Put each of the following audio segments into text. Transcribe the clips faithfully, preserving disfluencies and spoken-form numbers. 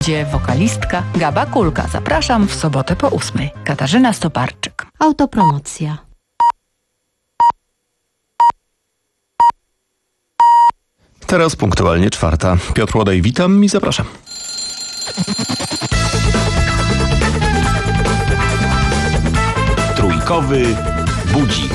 Gdzie wokalistka Gaba Kulka. Zapraszam w sobotę po ósmej. Katarzyna Stoparczyk. Autopromocja. Teraz punktualnie czwarta. Piotr Łodej, witam i zapraszam. Trójkowy budzik.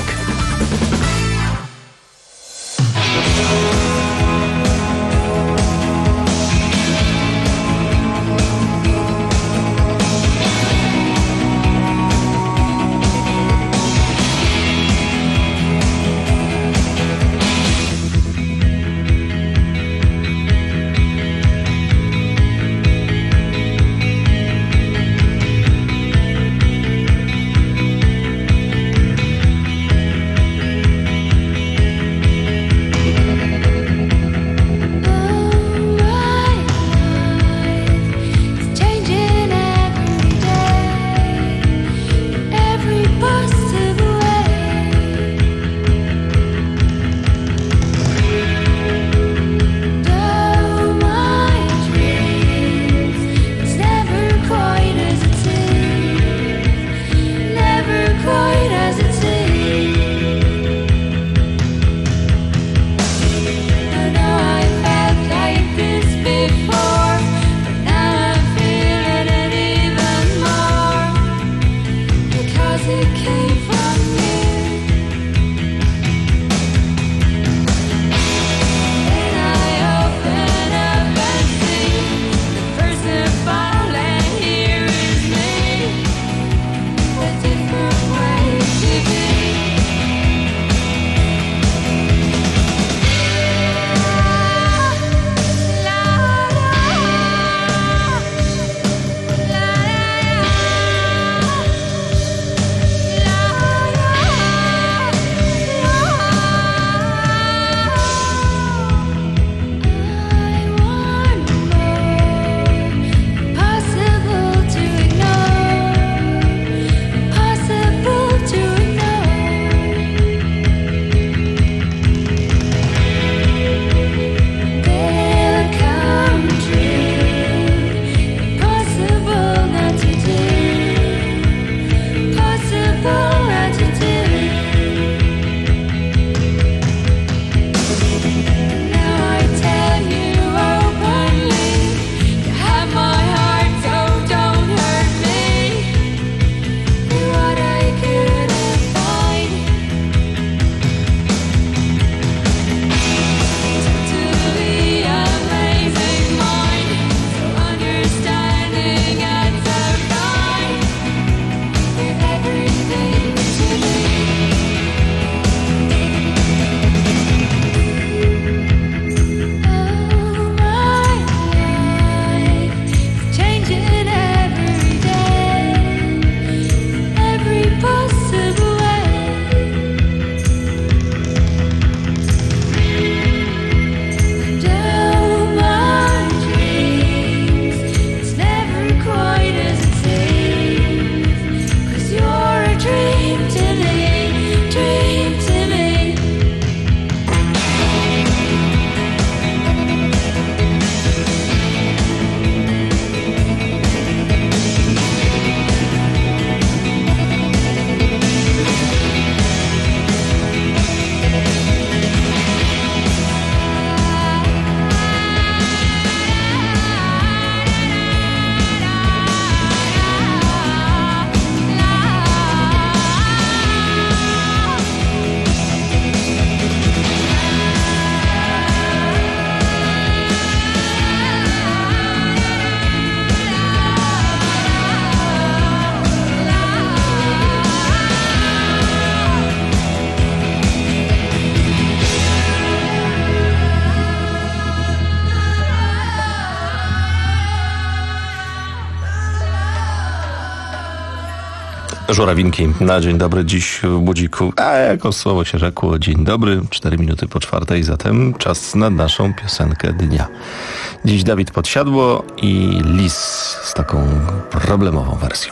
Żurawinki na dzień dobry dziś w budziku, a jako słowo się rzekło, dzień dobry, cztery minuty po czwartej, zatem czas na naszą piosenkę dnia. Dziś Dawid Podsiadło i Lis z taką problemową wersją.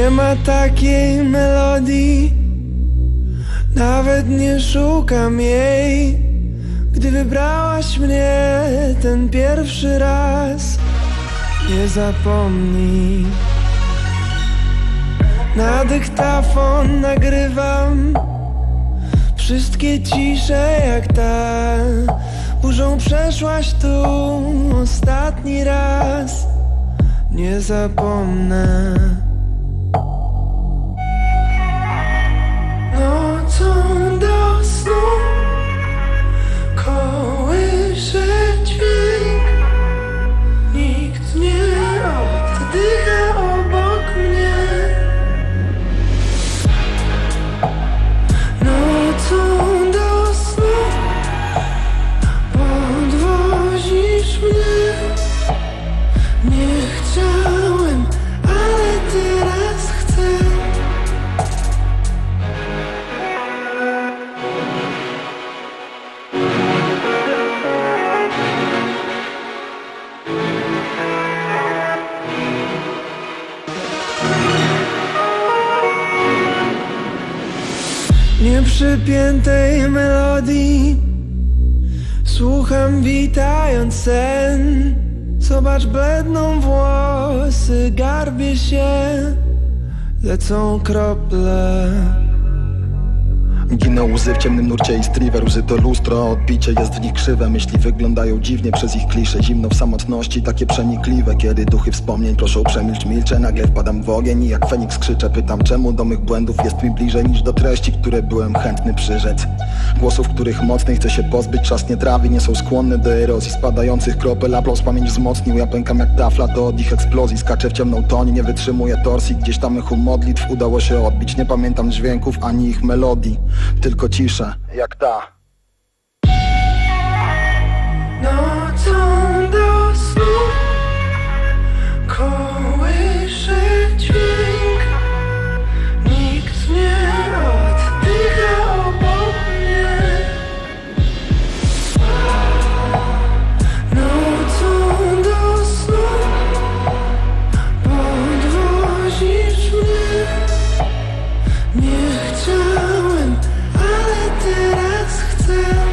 Nie ma takiej melodii, nawet nie szukam jej. Gdy wybrałaś mnie ten pierwszy raz, nie zapomnij. Na dyktafon nagrywam wszystkie cisze jak ta. Burzą przeszłaś tu ostatni raz, nie zapomnę. Nocą do snu kołysze dźwięk, nikt nie oddycha obok mnie. Nocą do snu podwozisz mnie. Nie chciałem, ale teraz chcę. Nieprzypiętej melodii słucham witając sen. Zobacz, bledną włosy, garbię się, lecą krople. Giną łzy w ciemnym nurcie i striver. Łzy to lustro, odbicie jest w nich krzywe. Myśli wyglądają dziwnie przez ich klisze. Zimno w samotności, takie przenikliwe. Kiedy duchy wspomnień proszą przemilcz, milczę. Nagle wpadam w ogień i jak Feniks krzyczę. Pytam, czemu do mych błędów jest mi bliżej niż do treści, które byłem chętny przyrzec. Głosów, których mocniej chcę się pozbyć. Czas nie trawi, nie są skłonne do erozji spadających kropel. Aplauz pamięć wzmocnił, ja pękam jak tafla. To od ich eksplozji skaczę w ciemną toń, nie wytrzymuję torsji. Gdzieś tam echo modlitw udało się odbić. Nie pamiętam dźwięków ani ich melodii, tylko cisza, jak ta. Nocą do snu kołysze dźwięk, nikt nie oddycha obok mnie. Nocą do snu podwozisz mnie. Nie chciałem, ale teraz chcę.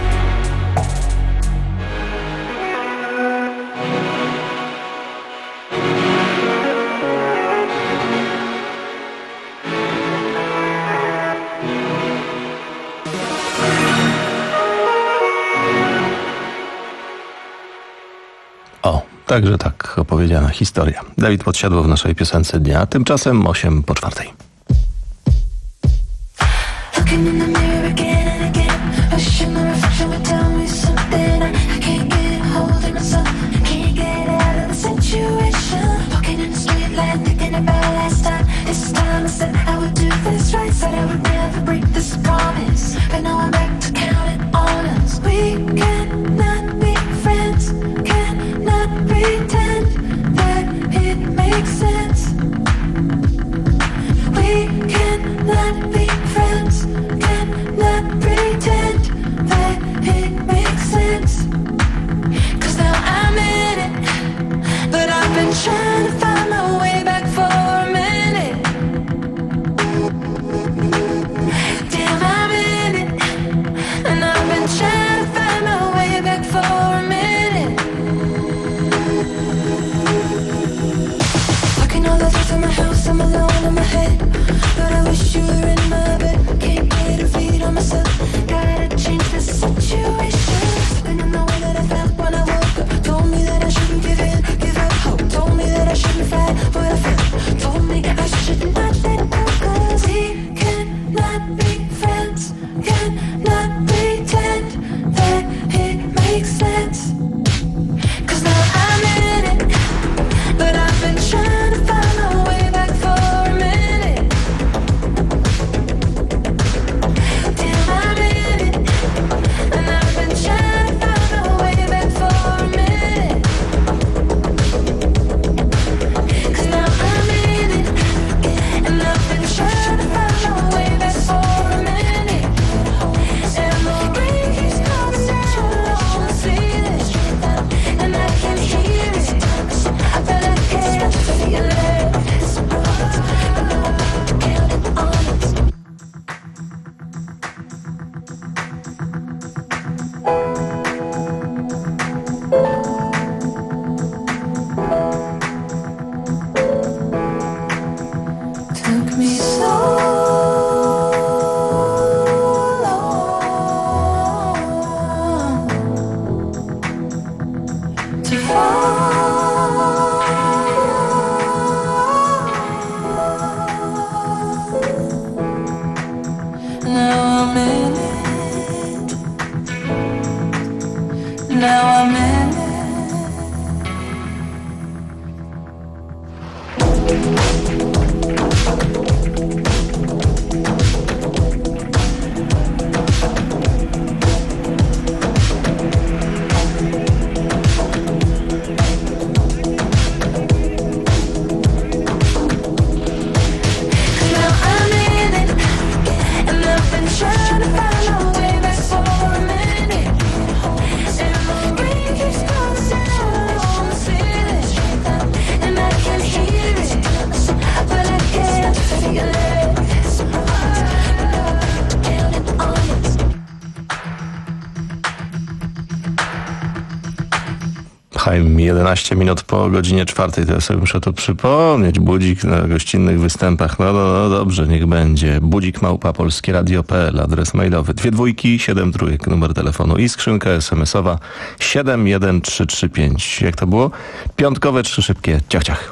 O, także tak opowiedziana historia. Dawid Podsiadło w naszej piosence dnia, tymczasem osiem po czwartej. Looking in the mirror again and again, wishing my reflection would tell me something. I, I can't get a hold of myself, can't get out of the situation. Walking in the street light, thinking about last time. This time I said I would do this right, said I would never break this promise. But now I'm back to counting on us. We cannot be friends, cannot pretend that it makes sense. We cannot be friends, cannot pretend that it makes sense. Cause now I'm in it, but I've been trying to find my way back for a minute. Damn, I'm in it, and I've been trying to find my way back for a minute. I can all the thoughts in my house, I'm alone in my head. But I wish you were in my bed. Can't get a read on myself. Gotta change the situation. Something in the way that I felt when I woke up told me that I shouldn't give in, give up hope. Told me that I shouldn't fight what I felt. Told me I should not let go. Cause we cannot be friends, cannot pretend that it makes sense. Cause now I'm in it, but I've been trying to find my way back for a minute. Damn, I'm in it, and I've been trying to find my way back for a minute. Cause now I'm in it, and I've been trying to find my way back for a minute. And the rain keeps coming down, I wanna see this. Now I'm in it. jedenaście minut po godzinie czwartej, to ja sobie muszę to przypomnieć. Budzik na gościnnych występach. No, no, no dobrze, niech będzie. Budzik małpa polskie radio kropka p l, adres mailowy. Dwie dwójki, siedem trójek, numer telefonu i skrzynka es em esowa siedem jeden trzy trzy pięć. Jak to było? Piątkowe, trzy szybkie. Ciach, ciach.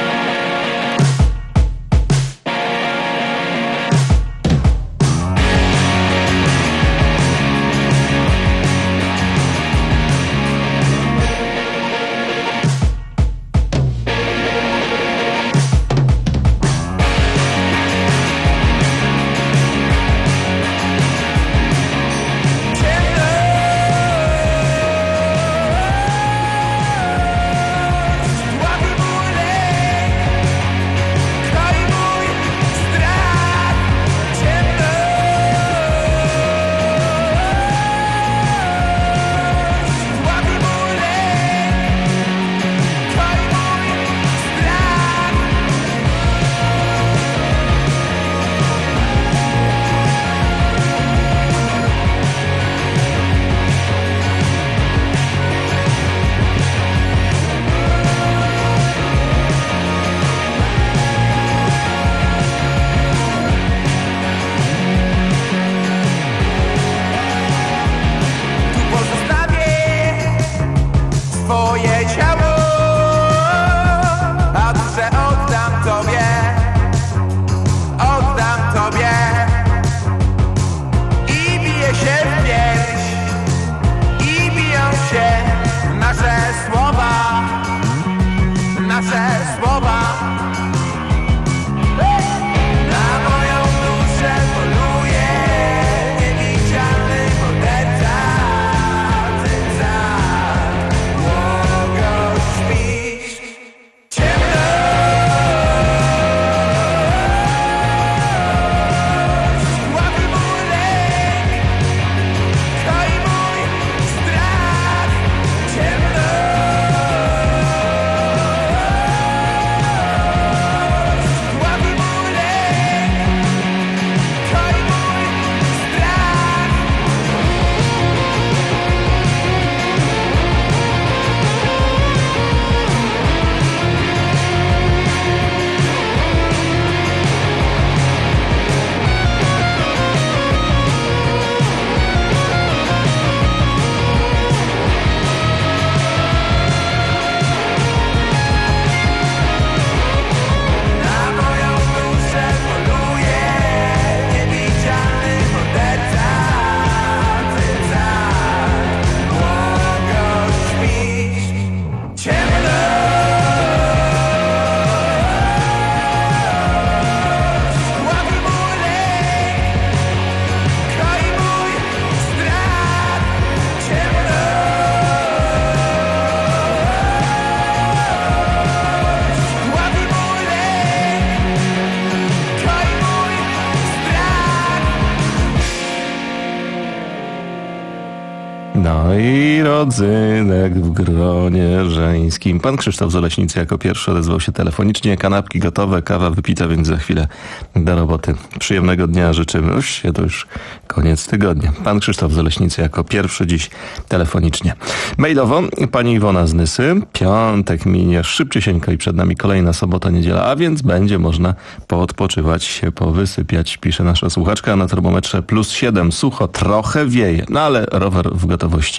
No i rodzynek w gronie żeńskim. Pan Krzysztof z Oleśnicy jako pierwszy odezwał się telefonicznie. Kanapki gotowe, kawa wypita, więc za chwilę do roboty. Przyjemnego dnia życzymy. Już to już koniec tygodnia. Pan Krzysztof z Oleśnicy jako pierwszy dziś telefonicznie. Mailowo pani Iwona z Nysy. Piątek minie szybciusieńko i przed nami kolejna sobota, niedziela, a więc będzie można poodpoczywać się, powysypiać, pisze nasza słuchaczka. Na termometrze plus siedem, sucho, trochę wieje, no ale rower w gotowości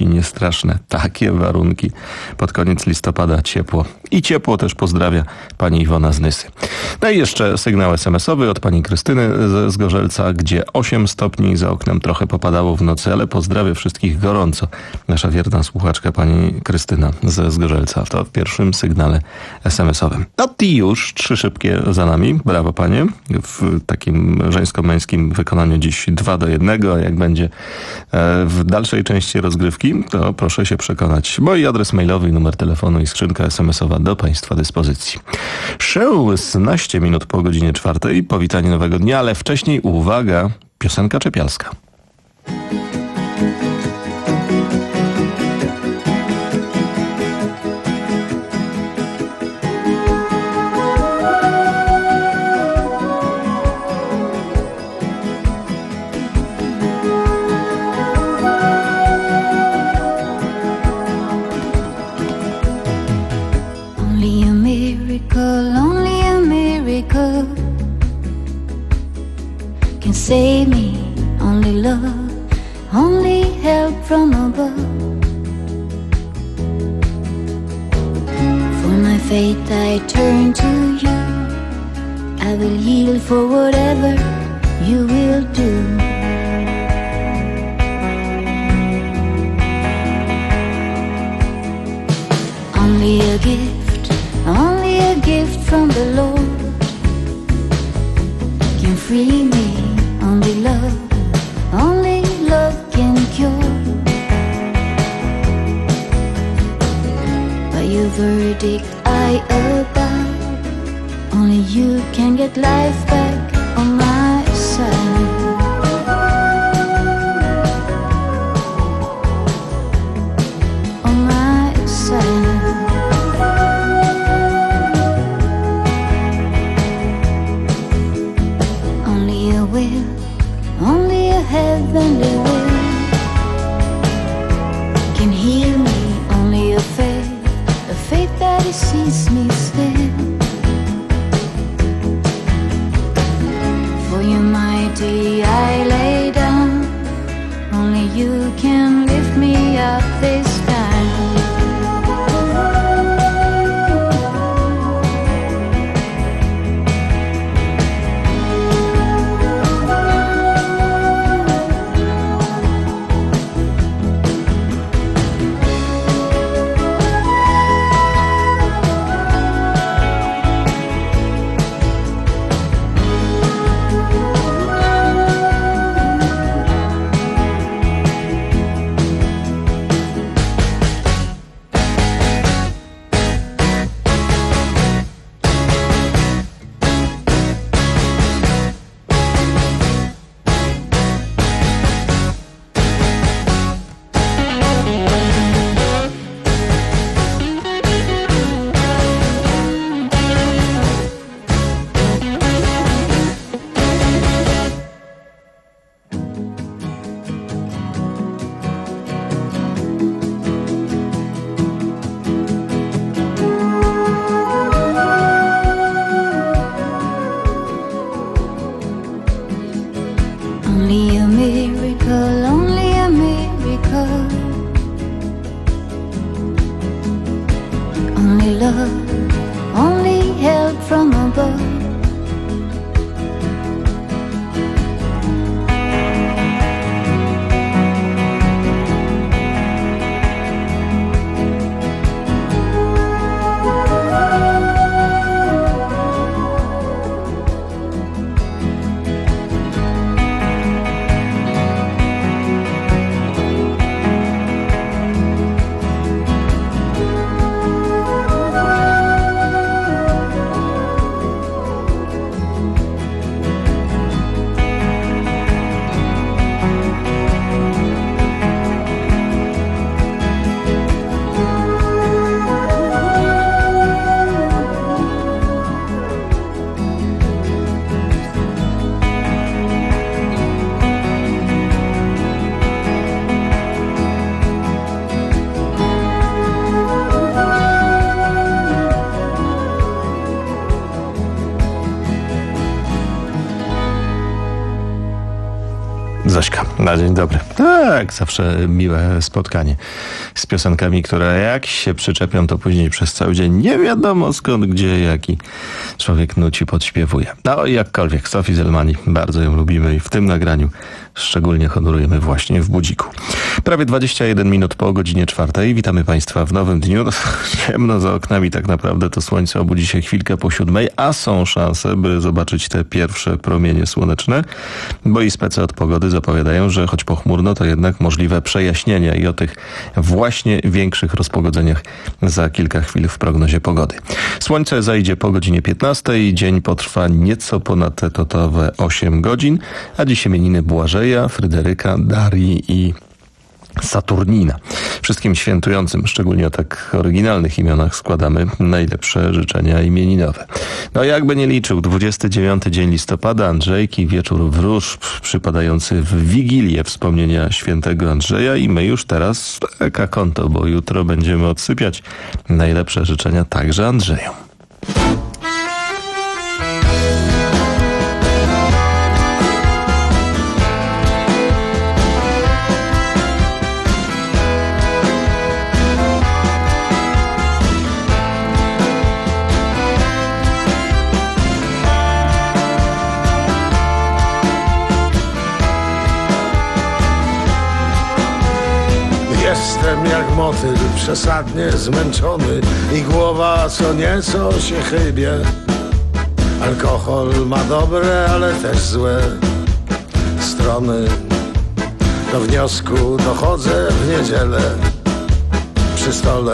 niestraszne. Takie warunki. Pod koniec listopada ciepło. I ciepło też pozdrawia pani Iwona z Nysy. No i jeszcze sygnał es em esowy od pani Krystyny z Zgorzelca, gdzie osiem stopni za oknem trochę popadało w nocy, ale pozdrawia wszystkich gorąco. Nasza wierna słuchaczka pani Krystyna ze Zgorzelca. To w pierwszym sygnale es em esowym. No i już trzy szybkie za nami. Brawo panie. W takim żeńsko-męskim wykonaniu dziś dwa do jednego, a jak będzie w dalszej części rozgrywki, to proszę się przekonać. Mój adres mailowy, numer telefonu i skrzynka es em esowa do państwa dyspozycji. szesnaście minut po godzinie czwartej. Powitanie nowego dnia, ale wcześniej uwaga, piosenka czepialska. Save me, only love, only help from above. For my fate I turn to you, I will yield for whatever you will do. Only a gift, only a gift from the Lord can free me. Only love, only love can cure. By your verdict I abide. Only you can get life back on my side. On my side. Only a will, only a heavenly will can heal me. Only a faith, a faith that sees me still. For you mighty I lay down. Only you can lift me up this time. Na dzień dobry. Tak, zawsze miłe spotkanie z piosenkami, które jak się przyczepią, to później przez cały dzień nie wiadomo skąd, gdzie, jaki człowiek nuci, podśpiewuje. No i jakkolwiek, Sophie Zelmani, bardzo ją lubimy i w tym nagraniu szczególnie honorujemy właśnie w Budziku. Prawie dwadzieścia jeden minut po godzinie czwartej. Witamy Państwa w nowym dniu. No, ciemno za oknami, tak naprawdę to słońce obudzi się chwilkę po siódmej, a są szanse, by zobaczyć te pierwsze promienie słoneczne, bo i spece od pogody zapowiadają, że choć pochmurno, to jednak możliwe przejaśnienia i o tych właśnie większych rozpogodzeniach za kilka chwil w prognozie pogody. Słońce zajdzie po godzinie piętnastej, dzień potrwa nieco ponad etotowe osiem godzin, a dziś imieniny Błażeja, Fryderyka, Darii i Saturnina. Wszystkim świętującym, szczególnie o tak oryginalnych imionach, składamy najlepsze życzenia imieninowe. No jakby nie liczył, dwudziesty dziewiąty dzień listopada, Andrzejki, wieczór wróżb przypadający w Wigilię wspomnienia świętego Andrzeja i my już teraz tak a konto, bo jutro będziemy odsypiać najlepsze życzenia także Andrzejom. Jestem jak motyl, przesadnie zmęczony i głowa co nieco się chybie. Alkohol ma dobre, ale też złe strony. Do wniosku dochodzę w niedzielę przy stole.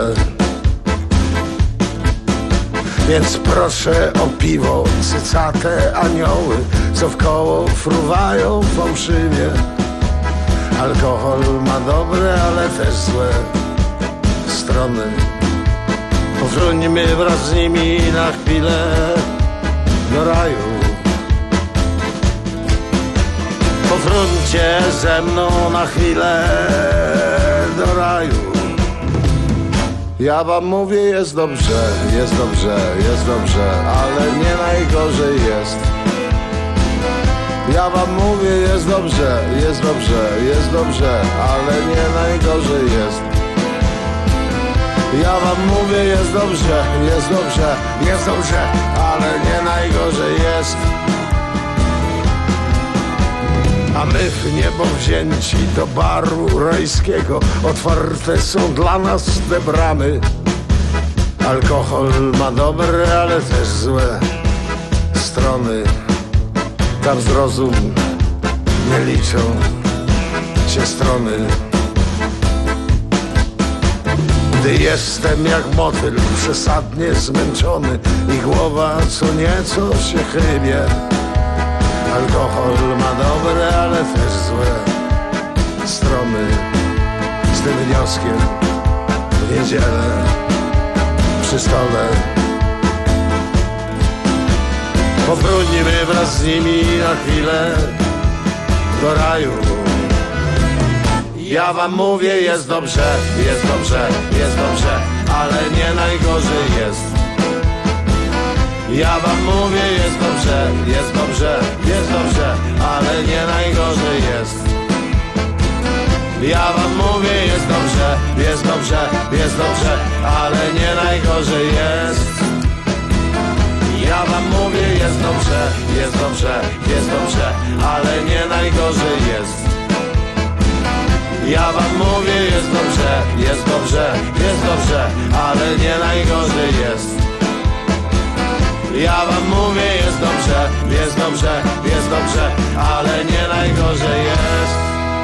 Więc proszę o piwo, cycate anioły, co w koło fruwają fałszywie. Alkohol ma dobre, ale też złe strony. Powróćmy wraz z nimi na chwilę do raju. Powróćcie ze mną na chwilę do raju. Ja wam mówię, jest dobrze, jest dobrze, jest dobrze, ale nie najgorzej jest. Ja wam mówię, jest dobrze, jest dobrze, jest dobrze, ale nie najgorzej jest. Ja wam mówię, jest dobrze, jest dobrze, jest dobrze, ale nie najgorzej jest. A my w niebo wzięci do baru rajskiego, otwarte są dla nas te bramy. Alkohol ma dobre, ale też złe strony. Tam zrozum, nie liczą się strony. Gdy jestem jak motyl, przesadnie zmęczony i głowa co nieco się chybie. Alkohol ma dobre, ale też złe strony. Z tym wnioskiem w niedzielę przy stole. Powróćmy wraz z nimi na chwilę do raju. Ja wam mówię, jest dobrze, jest dobrze, jest dobrze, ale nie najgorzej jest. Ja wam mówię, jest dobrze, jest dobrze, jest dobrze, ale nie najgorzej jest. Ja wam mówię, jest dobrze, jest dobrze, jest dobrze, ale nie najgorzej jest. Ja wam mówię, jest dobrze, jest dobrze, jest dobrze, ale nie najgorzej jest. Ja wam mówię, jest dobrze, jest dobrze, jest dobrze, ale nie najgorzej jest. Ja wam mówię, jest dobrze, jest dobrze, jest dobrze, ale nie najgorzej jest.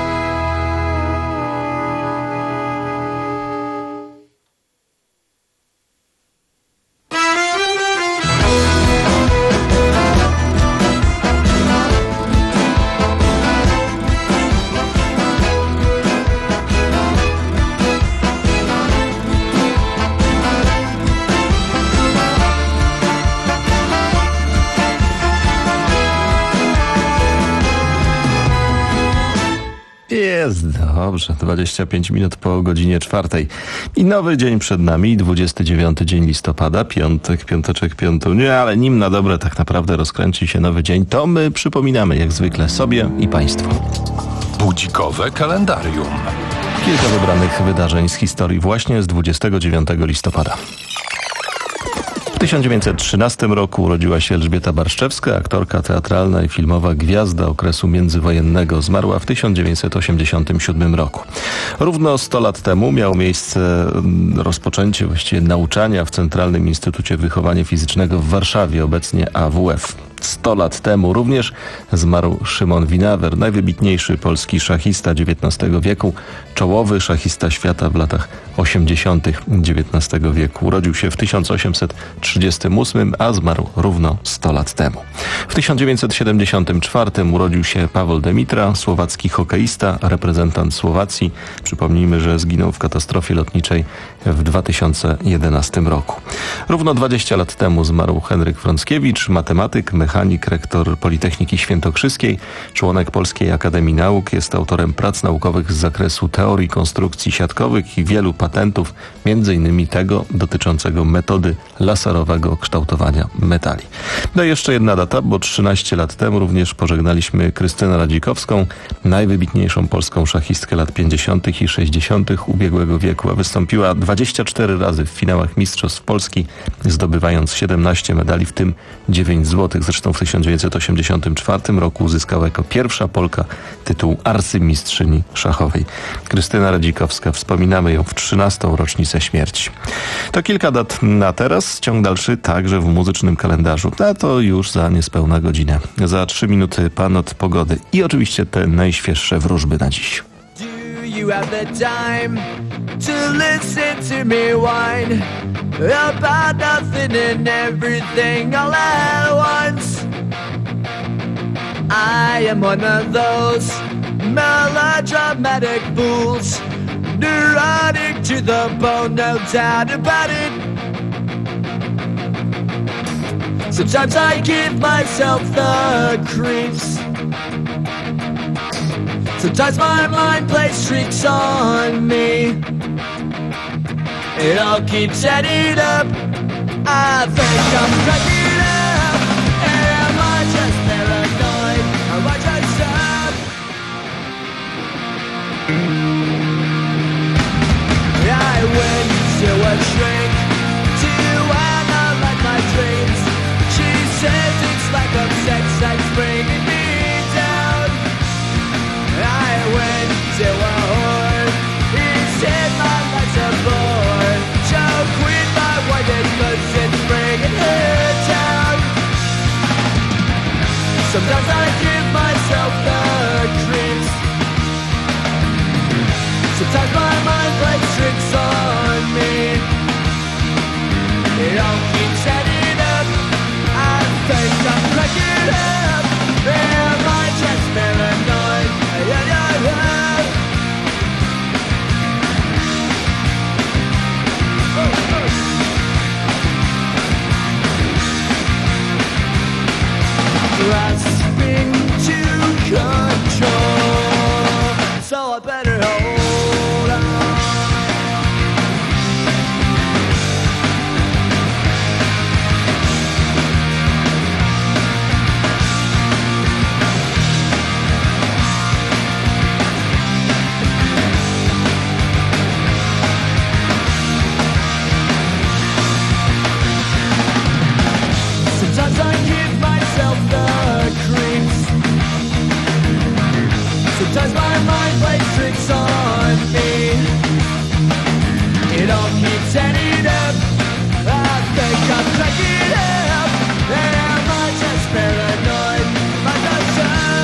Jest dobrze, dwadzieścia pięć minut po godzinie czwartej. I nowy dzień przed nami, dwudziesty dziewiąty dzień listopada, piątek, piąteczek, piątunie, ale nim na dobre tak naprawdę rozkręci się nowy dzień, to my przypominamy jak zwykle sobie i Państwu. Budzikowe kalendarium. Kilka wybranych wydarzeń z historii właśnie z dwudziestego dziewiątego listopada. W tysiąc dziewięćset trzynastym roku urodziła się Elżbieta Barszczewska, aktorka teatralna i filmowa gwiazda okresu międzywojennego. Zmarła w tysiąc dziewięćset osiemdziesiątym siódmym roku. Równo sto lat temu miało miejsce rozpoczęcie właściwie nauczania w Centralnym Instytucie Wychowania Fizycznego w Warszawie, obecnie A W F. Sto lat temu również zmarł Szymon Winawer, najwybitniejszy polski szachista dziewiętnastego wieku, czołowy szachista świata w latach osiemdziesiątych dziewiętnastego wieku. Urodził się w tysiąc osiemset trzydziestym ósmym, a zmarł równo sto lat temu. W tysiąc dziewięćset siedemdziesiątym czwartym urodził się Pawol Demitra, słowacki hokeista, reprezentant Słowacji. Przypomnijmy, że zginął w katastrofie lotniczej w dwa tysiące jedenastym roku. Równo dwadzieścia lat temu zmarł Henryk Frąckiewicz, matematyk, mechanik, rektor Politechniki Świętokrzyskiej, członek Polskiej Akademii Nauk, jest autorem prac naukowych z zakresu teorii konstrukcji siatkowych i wielu patentów, między innymi tego dotyczącego metody laserowego kształtowania metali. No i jeszcze jedna data, bo trzynaście lat temu również pożegnaliśmy Krystynę Radzikowską, najwybitniejszą polską szachistkę lat pięćdziesiątych i sześćdziesiątych ubiegłego wieku, a wystąpiła dwadzieścia cztery razy w finałach Mistrzostw Polski, zdobywając siedemnaście medali, w tym dziewięć złotych. Zresztą w tysiąc dziewięćset osiemdziesiątym czwartym roku uzyskała jako pierwsza Polka tytuł arcymistrzyni szachowej. Krystyna Radzikowska, wspominamy ją w trzynastą rocznicę śmierci. To kilka dat na teraz, ciąg dalszy także w muzycznym kalendarzu, a to już za niespełna godzinę. Za trzy minuty pan od pogody i oczywiście te najświeższe wróżby na dziś. You have the time to listen to me whine about nothing and everything all at once. I am one of those melodramatic fools, neurotic to the bone, no doubt about it. Sometimes I give myself the creeps. Sometimes my mind plays tricks on me. It all keeps adding up. I think I'm cracking up. Am I just paranoid? Am I just up? I went to a shrink to analyze my dreams. She says it's like a sex that's bringing me down. I went to a whore. He said my life's a bore. She'll quit my wife cause it's bringing her down. Sometimes I give myself the creeps. Sometimes my mind plays tricks on me. It all keeps adding up. I think I'm cracking up. Am I just paranoid? Yeah, yeah, yeah. Oh, oh. Grasping to control, so I better hold on. Sometimes I give myself the creeps. Sometimes my mind plays tricks on me. It all keeps adding up. I think I'm cracking up. Am I just paranoid? Am I just up?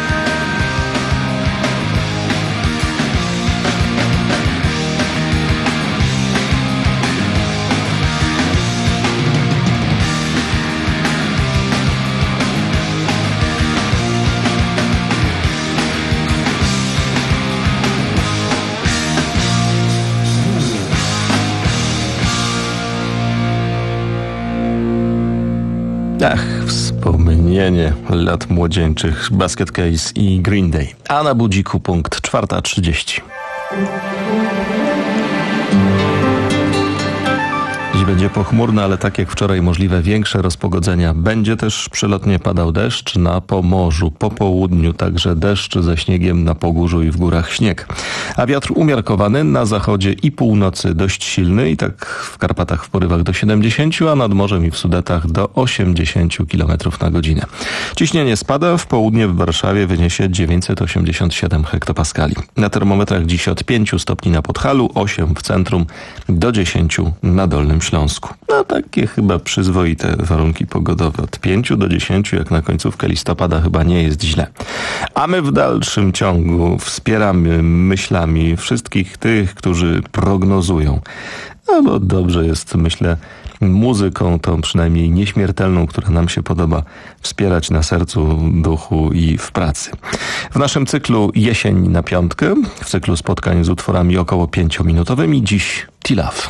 Ach, wspomnienie lat młodzieńczych, Basket Case i Green Day. A na budziku punkt czwarta trzydzieści. będzie pochmurno, ale tak jak wczoraj możliwe większe rozpogodzenia. Będzie też przelotnie padał deszcz na Pomorzu. Po południu także deszcz ze śniegiem na Pogórzu i w górach śnieg. A wiatr umiarkowany na zachodzie i północy dość silny i tak w Karpatach w porywach do siedemdziesięciu, a nad morzem i w Sudetach do osiemdziesięciu kilometrów na godzinę. Ciśnienie spada, w południe w Warszawie wyniesie dziewięćset osiemdziesiąt siedem hektopaskali. Na termometrach dziś od pięciu stopni na Podhalu, osiem w centrum, do dziesięciu na Dolnym Śląsku. No takie chyba przyzwoite warunki pogodowe. Od pięciu do dziesięciu, jak na końcówkę listopada, chyba nie jest źle. A my w dalszym ciągu wspieramy myślami wszystkich tych, którzy prognozują. No bo dobrze jest, myślę, muzyką tą przynajmniej nieśmiertelną, która nam się podoba, wspierać na sercu, duchu i w pracy. W naszym cyklu Jesień na piątkę, w cyklu spotkań z utworami około pięciominutowymi, dziś T-Love.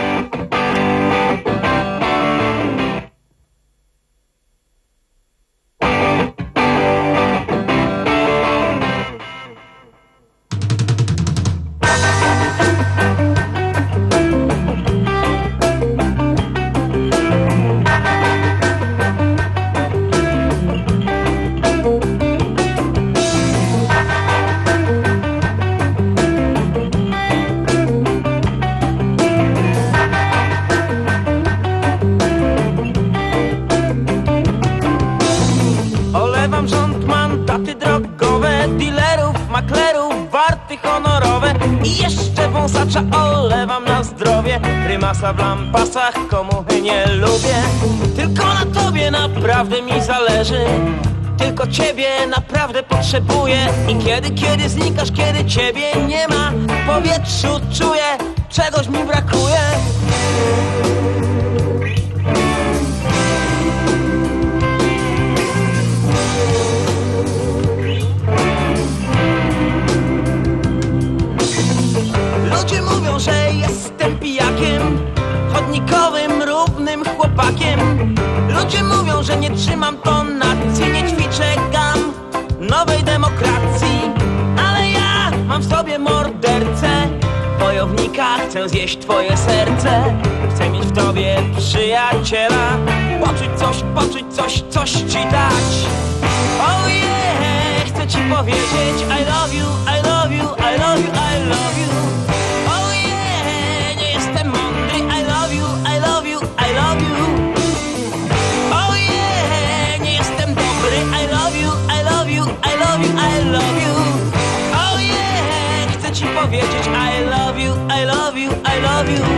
Olewam na zdrowie, prymasa w lampasach, komu nie lubię. Tylko na tobie naprawdę mi zależy, tylko ciebie naprawdę potrzebuję. I kiedy, kiedy znikasz, kiedy ciebie nie ma, w powietrzu czuję, czegoś mi brakuje. Ludzie mówią, że jestem pijakiem, chodnikowym, równym chłopakiem. Ludzie mówią, że nie trzymam tonacji, nie ćwiczę gam nowej demokracji. Ale ja mam w sobie mordercę, wojownika, chcę zjeść twoje serce. Chcę mieć w tobie przyjaciela, poczuć coś, poczuć coś, coś ci dać. Oh yeah, chcę ci powiedzieć I love you, I love you, I love you, I love you. I love you, oh yeah, chcę ci powiedzieć I love you, I love you, I love you.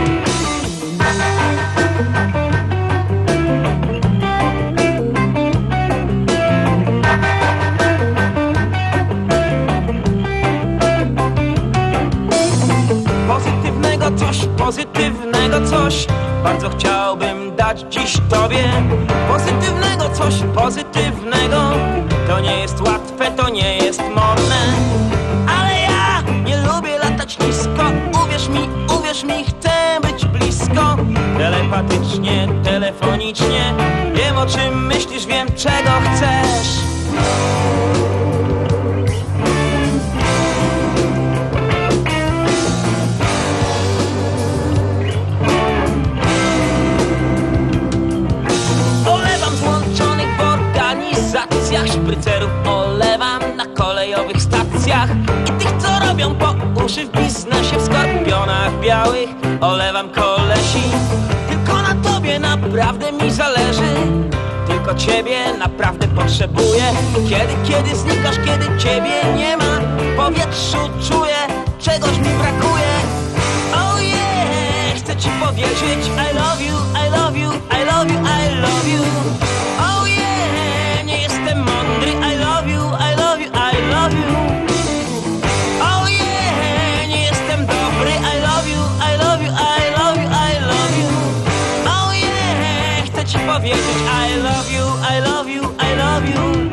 Pozytywnego coś, pozytywnego coś bardzo chciałbym dać dziś tobie. Pozytywnego coś, pozytywnego. To nie jest łatwe, to nie jest modne, ale ja nie lubię latać nisko. Uwierz mi, uwierz mi, chcę być blisko. Telepatycznie, telefonicznie, wiem o czym myślisz, wiem czego chcesz. Olewam złączonych w organizacjach, szprycerów olewam na kolejowych stacjach i tych, co robią po uszy w biznesie, w skorpionach białych olewam kolesi. Tylko na tobie naprawdę mi zależy, tylko ciebie naprawdę potrzebuję. Kiedy, kiedy znikasz, kiedy ciebie nie ma, w powietrzu czuję, czegoś mi brakuje. Oh yeah, chcę ci powiedzieć I love you, I love you, I love you, I love you. Oh yeah, nie jestem mądry, I love you, I love you, I love you. Oh yeah, nie jestem dobry, I love you, I love you, I love you, I love you. Oh yeah, chcę ci powiedzieć I love you, I love you, I love you.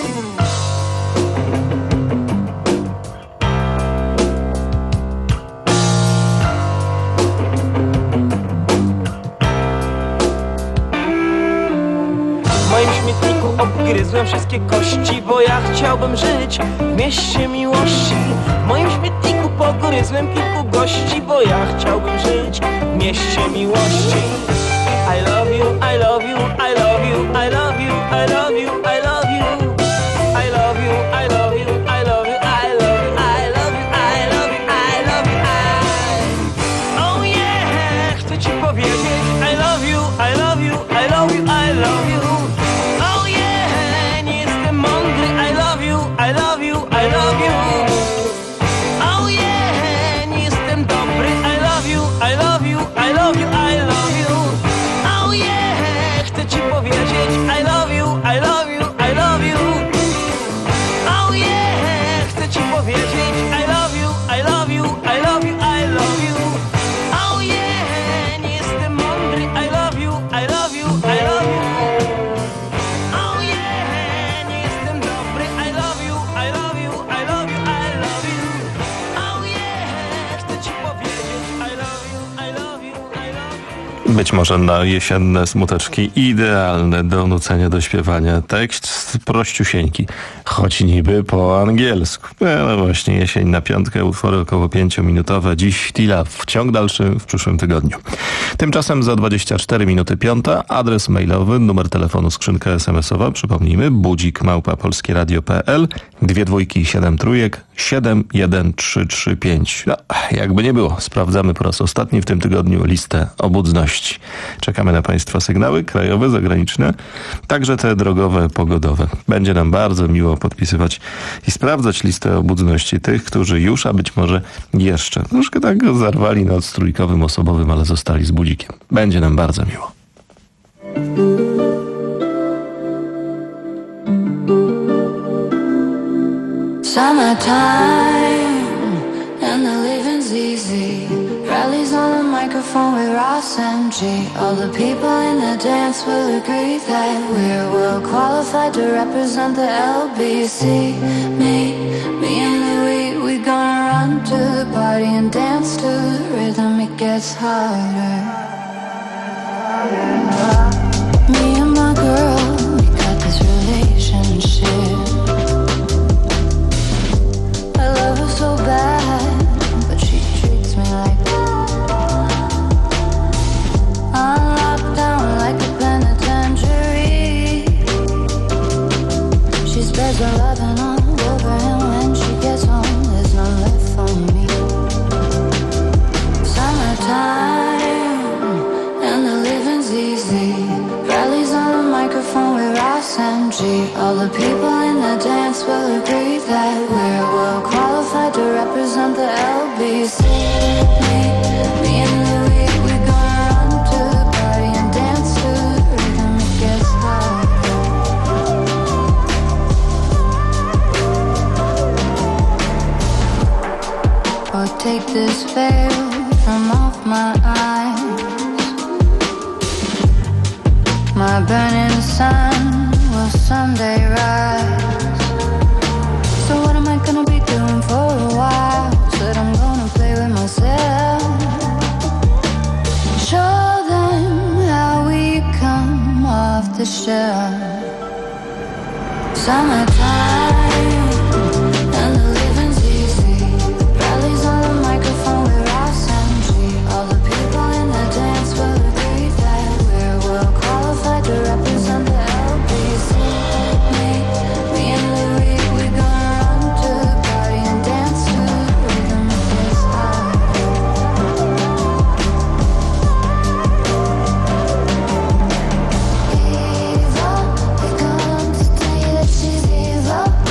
Obgryzłem wszystkie kości, bo ja chciałbym żyć w mieście miłości. W moim śmietniku algorytmem kilku gości, bo ja chciałbym żyć w mieście miłości. I love you, I love you, I love you, I love you, I love you, I love you. I love you, I love you, I love you, I love you, I love you, I love you, I love you, I. Oh yeah, chcę ci powiedzieć I love you, I love you, I love you, I love you. Oh yeah, nie jestem mądry, I love you, I love you, I love you. Oh yeah, nie jestem dobry, I love you, I love you, I love you, I love you. Oh yeah, chcę ci powiedzieć I love you, I love you, I love you. Oh yeah, chcę ci powiedzieć I love you, I love you, I love you, I love you. Oh yeah, nie jestem mądry, I love you, I love you, I love you. Oh yeah, nie jestem dobry, I love you, I love you, I love you, I love you. Oh yeah, chcę ci powiedzieć I love you, I love you, I love you. Być może na jesienne smuteczki idealne do nucenia, do śpiewania. Tekst prościusieńki, choć niby po angielsku. No właśnie, jesień na piątkę, utwory około pięciominutowe. Dziś T-Love. Ciąg dalszy w przyszłym tygodniu. Tymczasem za dwadzieścia cztery minuty piąta, adres mailowy, numer telefonu, skrzynka es em esowa, przypomnijmy, budzik małpa polskieradio kropka pe el, dwie dwójki, siedem trójek, siedem jeden trzy trzy pięć. No, jakby nie było, sprawdzamy po raz ostatni w tym tygodniu listę obudności. Czekamy na Państwa sygnały krajowe, zagraniczne, także te drogowe, pogodowe. Będzie nam bardzo miło podpisywać i sprawdzać listę obudności tych, którzy już, a być może jeszcze troszkę tak zarwali na odstrójkowym, osobowym, ale zostali z budzikiem. Będzie nam bardzo miło. Summertime and the living's easy. Rallies on the microphone with Ross and G. All the people in the dance will agree that we're well qualified to represent the L B C. Me, me and Louis, we gonna run to the party and dance to the rhythm. It gets harder. Me and my girl, we got this relationship. I love her so bad, but she treats me like I'm locked down like a penitentiary. She spreads her loving all over, and when she gets home, there's none left for me. Summertime and the living's easy. Rallies on the microphone with Ross and G. All the people in the dance will agree that we're well qualified to represent the L B C. Me, me and Louis, we gonna run to the party and dance to the rhythm. It gets harder. Oh, take this veil from off my eyes. My burning sun will someday rise. So what am I gonna be doing for a while? Said I'm gonna play with myself. Show them how we come off the shelf. Summertime and the living's easy. Rallies on the microphone with Ross and G. All the people in the dance will agree that we're well qualified to represent the L B C. Me, me and Louis, we gonna run to the party and dance to the rhythm. It gets harder. Evil, we come to tell you that she's evil.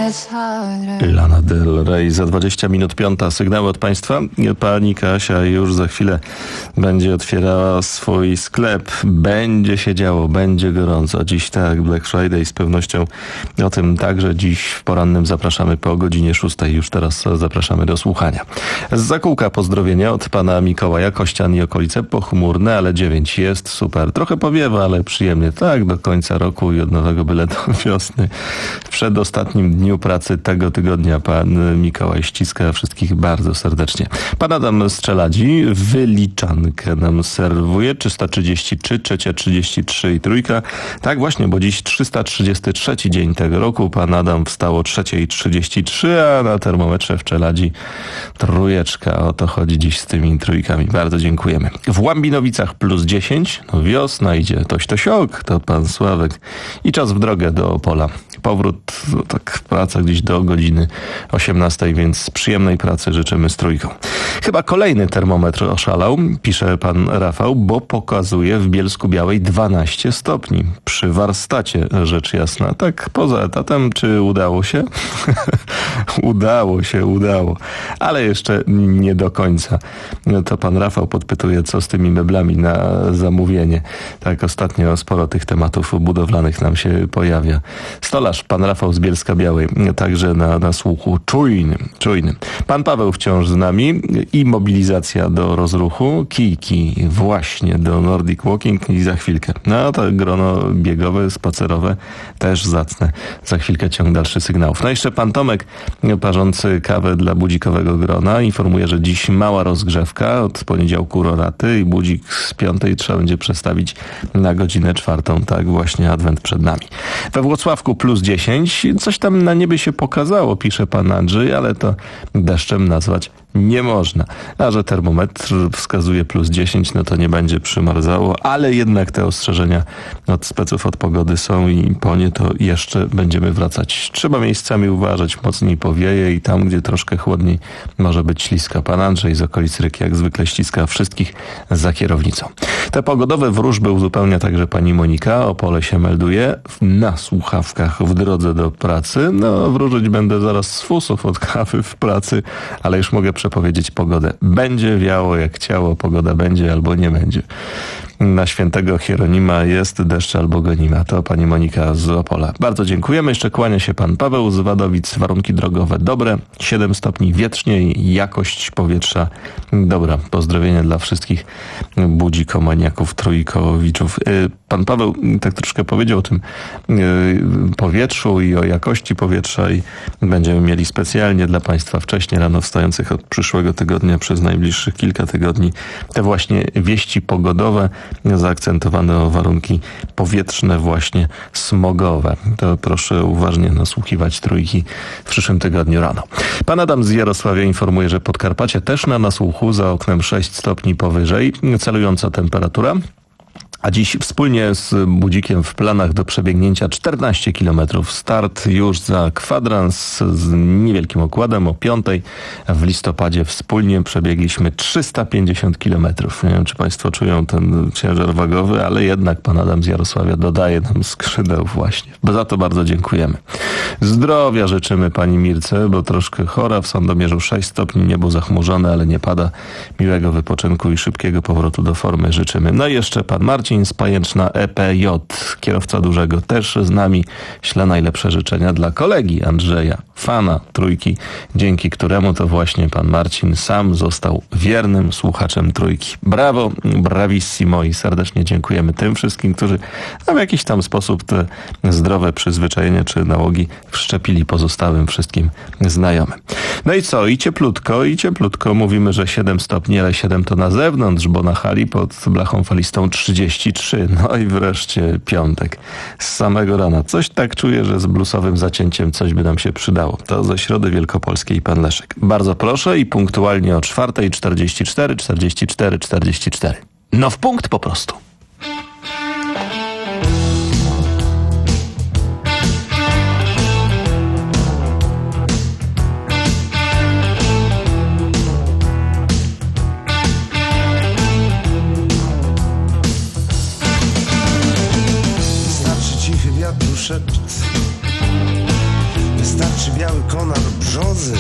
it's harder. Lana Del Rey za dwadzieścia minut piąta. Sygnały od Państwa. Pani Kasia już za chwilę będzie otwierała swój sklep. Będzie się działo, będzie gorąco. Dziś tak, Black Friday z pewnością. O tym także dziś w porannym zapraszamy po godzinie szóstej. Już teraz zapraszamy do słuchania. Z Zakółka pozdrowienia od pana Mikołaja. Kościan i okolice pochmurne, ale dziewięć jest super. Trochę powiewa, ale przyjemnie. Tak, do końca roku i od nowego byle do wiosny. W przedostatnim dniu pracy tego tygodnia pan Mikołaj ściska wszystkich bardzo serdecznie. Pan Adam Strzeladzi wyliczankę nam serwuje. trzysta trzydzieści trzy, trzecia trzydzieści trzy i trójka. Tak właśnie, bo dziś trzysta trzydziesty trzeci dzień tego roku. Pan Adam wstał o trzeciej trzydzieści trzy, a na termometrze w Czeladzi trójeczka. O to chodzi dziś z tymi trójkami. Bardzo dziękujemy. W Łambinowicach plus dziesięć. No wiosna idzie. Toś to siok. To pan Sławek. I czas w drogę do Opola. Powrót, no tak praca gdzieś do godziny osiemnastej, więc przyjemnej pracy życzymy z trójką. Chyba kolejny termometr oszalał, pisze pan Rafał, bo pokazuje w Bielsku Białej dwanaście stopni. Przy warsztacie, rzecz jasna. Tak poza etatem, czy udało się? udało się, udało. Ale jeszcze nie do końca. To pan Rafał podpytuje, co z tymi meblami na zamówienie. Tak, ostatnio sporo tych tematów budowlanych nam się pojawia. Stolarz, pan Rafał z Bielska Białej, także na, na słuchu czujnym, czujnym. Pan Paweł wciąż z nami i mobilizacja do rozruchu, kijki właśnie do Nordic Walking i za chwilkę. No to grono biegowe, spacerowe też zacne. Za chwilkę ciąg dalszy sygnałów. No jeszcze pan Tomek, parzący kawę dla budzikowego grona, informuje, że dziś mała rozgrzewka, od poniedziałku roraty i budzik z piątej trzeba będzie przestawić na godzinę czwartą. Tak właśnie adwent przed nami. We Włocławku plus dziesięć. Coś tam na niebie się pokazało, pisze pan Andrzej, ale to deszczem nazwać nie można. A że termometr wskazuje plus dziesięć, no to nie będzie przymarzało, ale jednak te ostrzeżenia od speców od pogody są i po nie to jeszcze będziemy wracać. Trzeba miejscami uważać, mocniej powieje i tam, gdzie troszkę chłodniej, może być śliska. Pan Andrzej z okolic Ryk jak zwykle ściska wszystkich za kierownicą. Te pogodowe wróżby uzupełnia także pani Monika. Opole się melduje na słuchawkach w drodze do pracy. No, wróżyć będę zaraz z fusów od kawy w pracy, ale już mogę przepowiedzieć pogodę. Będzie wiało jak ciało, pogoda będzie albo nie będzie. Na świętego Hieronima jest deszcz albo go nie ma. To pani Monika z Opola. Bardzo dziękujemy. Jeszcze kłania się pan Paweł z Wadowic. Warunki drogowe dobre. siedem stopni wietrznie i jakość powietrza dobra. Pozdrowienia dla wszystkich budzikomaniaków, trójkołowiczów. Pan Paweł tak troszkę powiedział o tym powietrzu i o jakości powietrza i będziemy mieli specjalnie dla państwa wcześnie rano wstających od przyszłego tygodnia przez najbliższych kilka tygodni te właśnie wieści pogodowe zaakcentowane o warunki powietrzne, właśnie smogowe. To proszę uważnie nasłuchiwać trójki w przyszłym tygodniu rano. Pan Adam z Jarosławia informuje, że Podkarpacie też na nasłuchu, za oknem sześć stopni powyżej, celująca temperatura. A dziś wspólnie z budzikiem w planach do przebiegnięcia czternaście kilometrów. Start już za kwadrans z niewielkim okładem o piątej. W listopadzie wspólnie przebiegliśmy trzysta pięćdziesiąt kilometrów. Nie wiem, czy państwo czują ten ciężar wagowy, ale jednak pan Adam z Jarosławia dodaje nam skrzydeł właśnie. Za to bardzo dziękujemy. Zdrowia życzymy pani Mirce, bo troszkę chora. W Sandomierzu sześć stopni, niebo zachmurzone, ale nie pada. Miłego wypoczynku i szybkiego powrotu do formy życzymy. No i jeszcze pan Marcin z Pajęczna E P J, kierowca dużego, też z nami. Śle najlepsze życzenia dla kolegi Andrzeja, fana trójki, dzięki któremu to właśnie pan Marcin sam został wiernym słuchaczem trójki. Brawo, bravissimo i serdecznie dziękujemy tym wszystkim, którzy w jakiś tam sposób te zdrowe przyzwyczajenia czy nałogi wszczepili pozostałym wszystkim znajomym. No i co? I cieplutko, i cieplutko. Mówimy, że siedem stopni, ale siedem to na zewnątrz, bo na hali pod blachą falistą trzydzieści trzy. No i wreszcie piątek. Z samego rana. Coś tak czuję, że z bluesowym zacięciem coś by nam się przydało. To ze Środy Wielkopolskiej pan Leszek. Bardzo proszę i punktualnie o czwartej czterdzieści cztery, czterdzieści cztery, czterdzieści cztery. No w punkt po prostu. Szept. Wystarczy biały konar brzozy,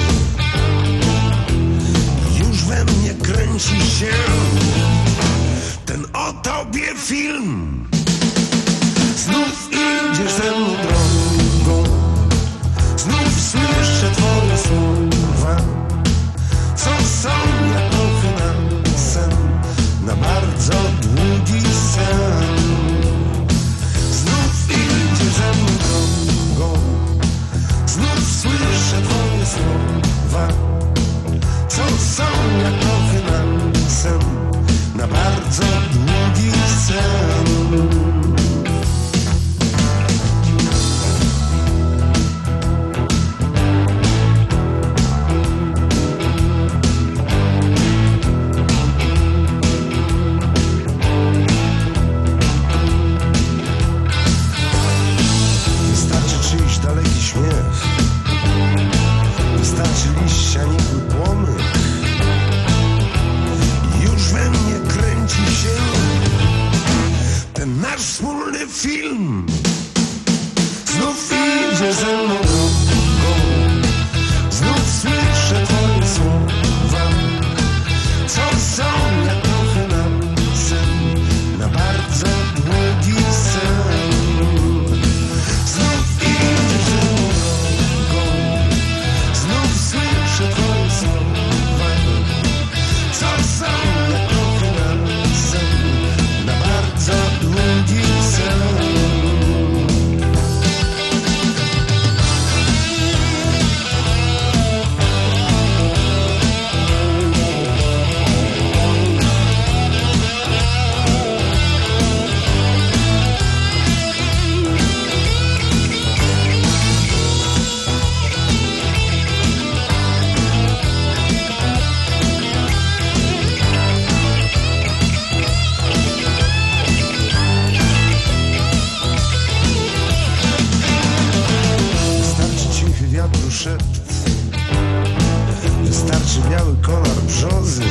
już we mnie kręci się ten o tobie film. Znów idziesz ze mną drogą, znów słyszę twoje słowa, co są jak muchy na sen, na bardzo długi sen. Znów idziesz ze mną drogą, znów słyszę twoje słowa, co są jak muchy na sen, na bardzo długi sen. Wystarczy liścia, nikły płomyk, już we mnie kręci się ten nasz wspólny film. Znów idzie ze mną drogą, znów słyszę twoje słowa, co są jak trochę na sen, na bardzo długi sen. Znów idzie ze mną drogą, znów słyszę twoje słowa, co są jak trochę na sen, na bardzo długi sen. Szept. Wystarczy biały konar brzozy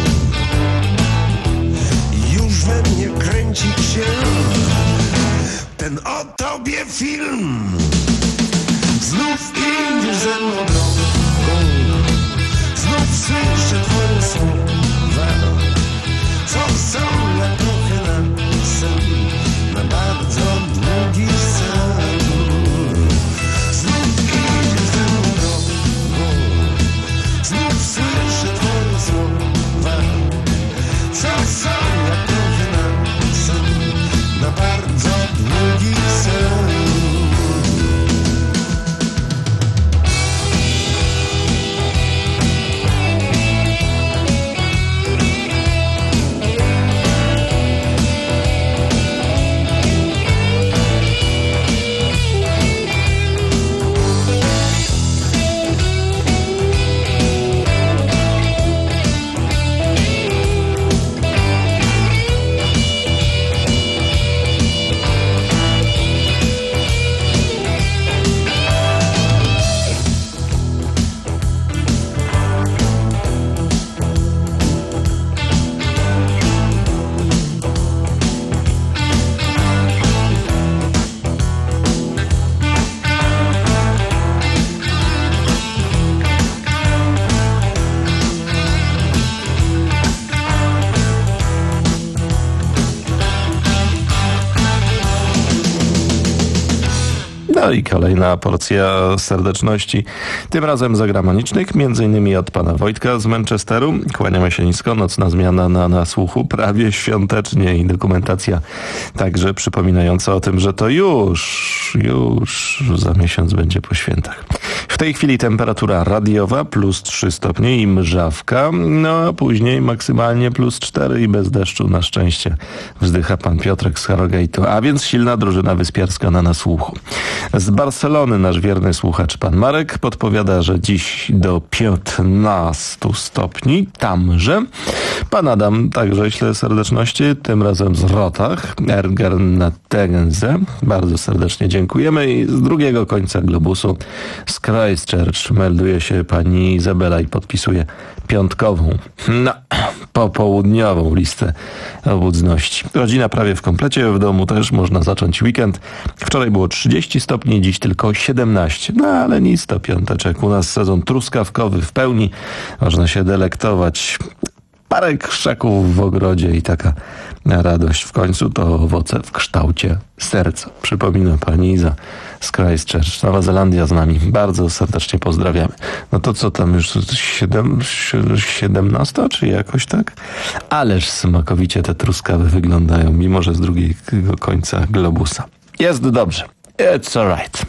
i już we mnie kręci się ten o tobie film. Znów idziesz ze mną drogą, znów słyszę twoje słowa, co są jak trochę na sen, na bardzo długi sen. Znów słyszę twoje słowa, co są jak trochę na sen, na bardzo długi sen. No i kolejna porcja serdeczności, tym razem zagranicznych, między innymi od pana Wojtka z Manchesteru. Kłaniamy się nisko, nocna zmiana na nasłuchu, prawie świątecznie i dokumentacja także przypominająca o tym, że to już, już za miesiąc będzie po świętach. W tej chwili temperatura radiowa plus trzy stopnie i mrzawka, no a później maksymalnie plus cztery i bez deszczu na szczęście, wzdycha pan Piotrek z Harrogate, a więc silna drużyna wyspiarska na nasłuchu. Z Barcelony nasz wierny słuchacz pan Marek podpowiada, że dziś do piętnastu stopni, tamże. Pan Adam także śle serdeczności, tym razem z Rotach, Erger na Tegenze. Bardzo serdecznie dziękujemy i z drugiego końca globusu, z Christchurch, melduje się pani Izabela i podpisuje piątkową. No, popołudniową listę obudności. Rodzina prawie w komplecie, w domu też można zacząć weekend. Wczoraj było trzydzieści stopni, dziś tylko siedemnaście. No ale nic, to piąteczek. U nas sezon truskawkowy w pełni. Można się delektować. Parę krzaków w ogrodzie i taka radość. W końcu to owoce w kształcie serca. Przypomina pani Iza z Christchurch. Nowa Zelandia z nami. Bardzo serdecznie pozdrawiamy. No to co tam już siedem, siedemnasta czy jakoś tak? Ależ smakowicie te truskawy wyglądają, mimo że z drugiego końca globusa. Jest dobrze. It's alright.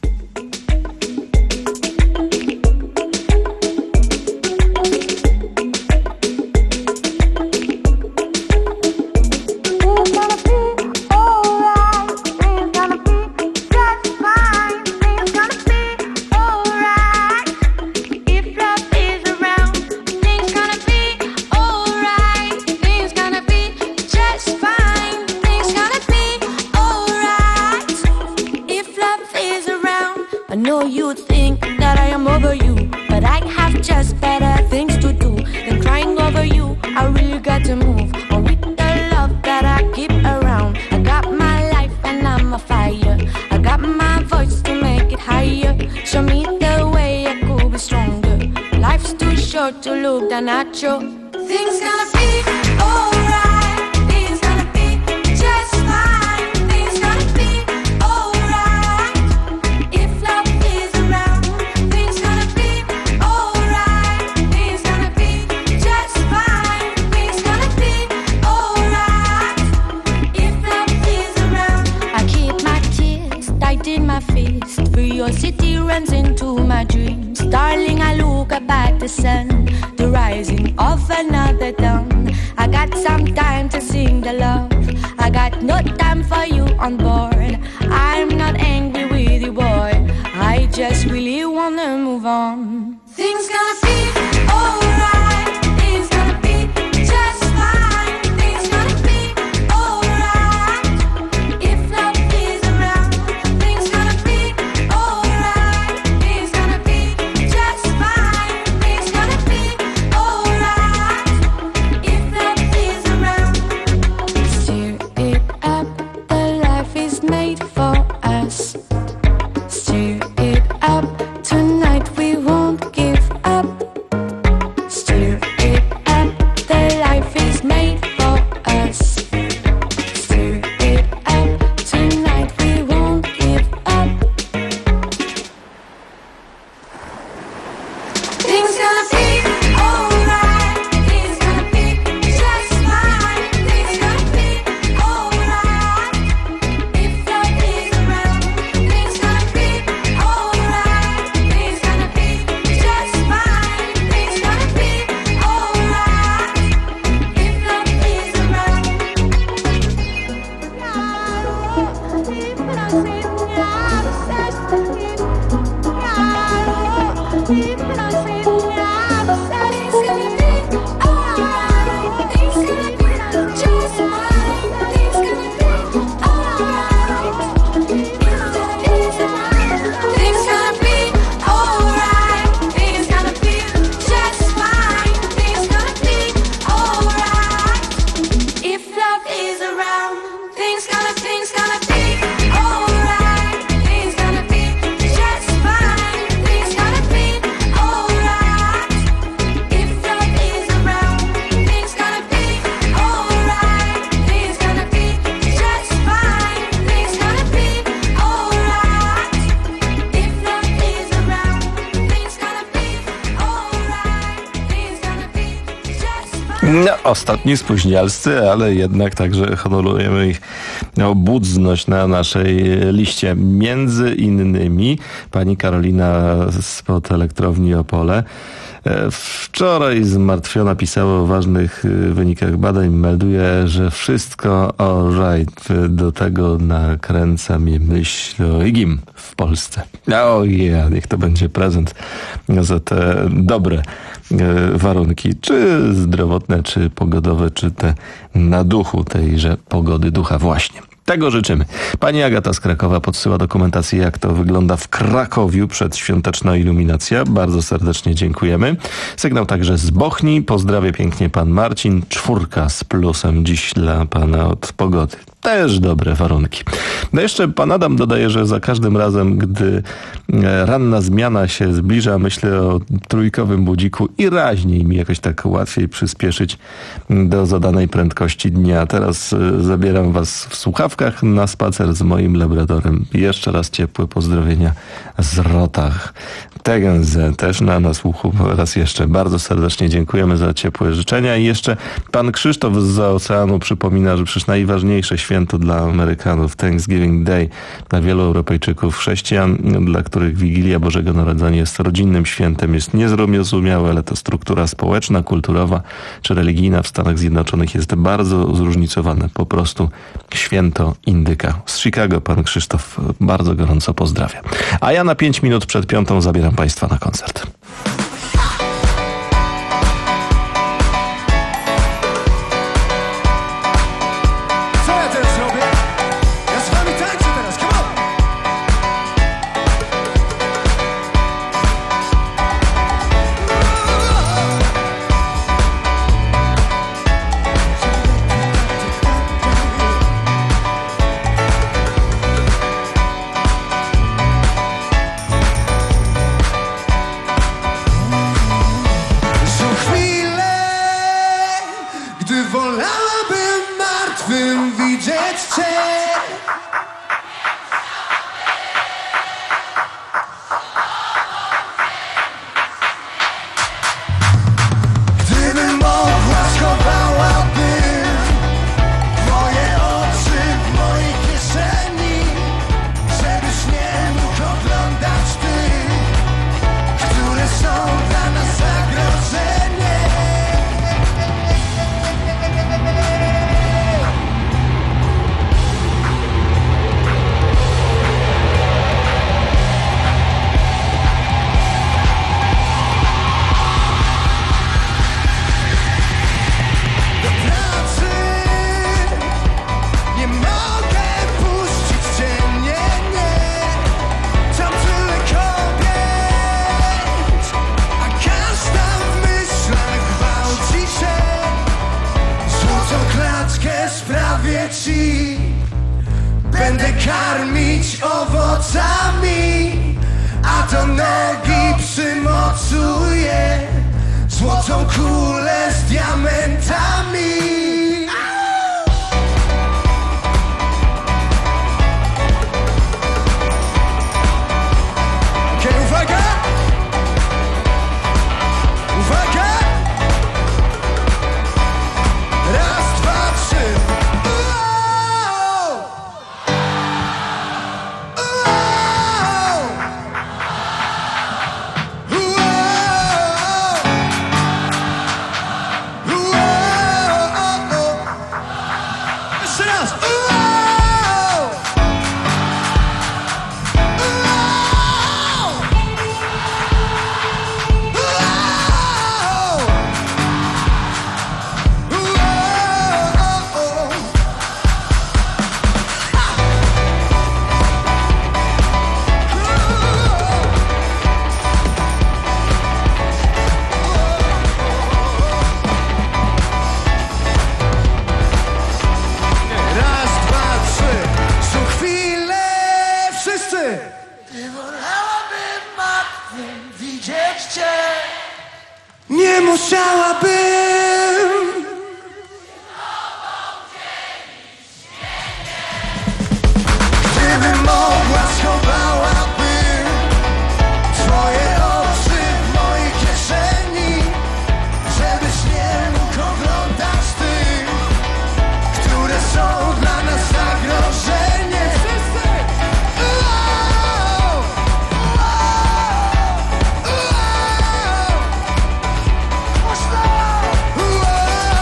To look down at you. Things gonna be alright. Things gonna be just fine. Things gonna be alright. If love is around, things gonna be alright. Things gonna be just fine. Things gonna be alright. If love is around, I keep my tears tight in my fist. Curiosity runs into my dreams. Darling, I look up at the sun, the rising of another dawn. I got some time to sing the love. I got no time for you on board. I'm not angry with you, boy. I just really wanna move on. Things gonna be alright. Things gonna be just fine. Things gonna be alright. If love is around, things gonna be alright. Things gonna be just fine. Things gonna be alright. If love is around, stir it up. The life is made for us. Stir it up. Tonight we won't give up. Stir it up. The life is made for us. Stir it up. Tonight we won't give up. Things gonna be alright. Things gonna be just fine. Things gonna be alright. If love is around, things gonna be alright. Things gonna be just fine. Things gonna be alright. If love is around, things gonna, things gonna be alright. Things gonna be just fine. Things gonna be alright. If love is around, things gonna be alright. Things gonna be just fine. Things gonna be alright. If love is around, things gonna be alright. Things gonna be just fine. No, ostatni spóźnialscy, ale jednak także honorujemy ich obudność na naszej liście. Między innymi pani Karolina spod Elektrowni Opole. Wczoraj zmartwiona pisała o ważnych wynikach badań. Melduje, że wszystko alright. Do tego nakręca mnie myśl o I G I M w Polsce. O yeah, niech to będzie prezent za te dobre warunki, czy zdrowotne, czy pogodowe, czy te na duchu tejże pogody ducha właśnie. Tego życzymy. Pani Agata z Krakowa podsyła dokumentację, jak to wygląda w Krakowiu przedświąteczna iluminacja. Bardzo serdecznie dziękujemy. Sygnał także z Bochni. Pozdrawia pięknie pan Marcin. Czwórka z plusem dziś dla pana od pogody. Też dobre warunki. No jeszcze pan Adam dodaje, że za każdym razem, gdy ranna zmiana się zbliża, myślę o trójkowym budziku i raźniej mi jakoś tak łatwiej przyspieszyć do zadanej prędkości dnia. Teraz zabieram was w słuchawkach na spacer z moim labradorem. Jeszcze raz ciepłe pozdrowienia z Rotach. Tegenze też na nasłuchu. Raz jeszcze bardzo serdecznie dziękujemy za ciepłe życzenia. I jeszcze pan Krzysztof zza oceanu przypomina, że przecież najważniejsze święto dla Amerykanów, Thanksgiving Day, dla wielu Europejczyków, chrześcijan, dla których Wigilia Bożego Narodzenia jest rodzinnym świętem, jest niezrozumiałe, ale to struktura społeczna, kulturowa czy religijna w Stanach Zjednoczonych jest bardzo zróżnicowana. Po prostu święto indyka. Z Chicago pan Krzysztof bardzo gorąco pozdrawia. A ja na pięć minut przed piątą zabieram państwa na koncert. Co ja teraz robię? Ja z wami tańczę teraz, come on! Są chwile, gdy wolałabym martwym widzieć cię. Gdybym mogła, schowałabym twoje oczy w mojej kieszeni, żebyś nie mógł oglądać tych, które są dla nas zagrożenie. Do pracy nie mogę puścić cię, nie, nie. Tam tyle kobiet, a każda w myślach gwałci się. Złotą klatkę sprawię ci, będę karmić owocami, a do nogi przymocuję złotą kulę z diamentami. Okej, uwaga! Uwaga! Raz, dwa, trzy. Uau! Uau! Uau! Uau! Jeszcze raz! Uau! Raz, dwa, trzy. Są chwile, wszyscy. Gdy wolałabym martwym widzieć cię, nie musiałabym. Gdybym mogła, schowałabym twoje oczy w mojej kieszeni, żebyś nie mógł oglądać tych, które są dla nas zagrożenie. Wszyscy! Uau! Uau! Uau! Uau!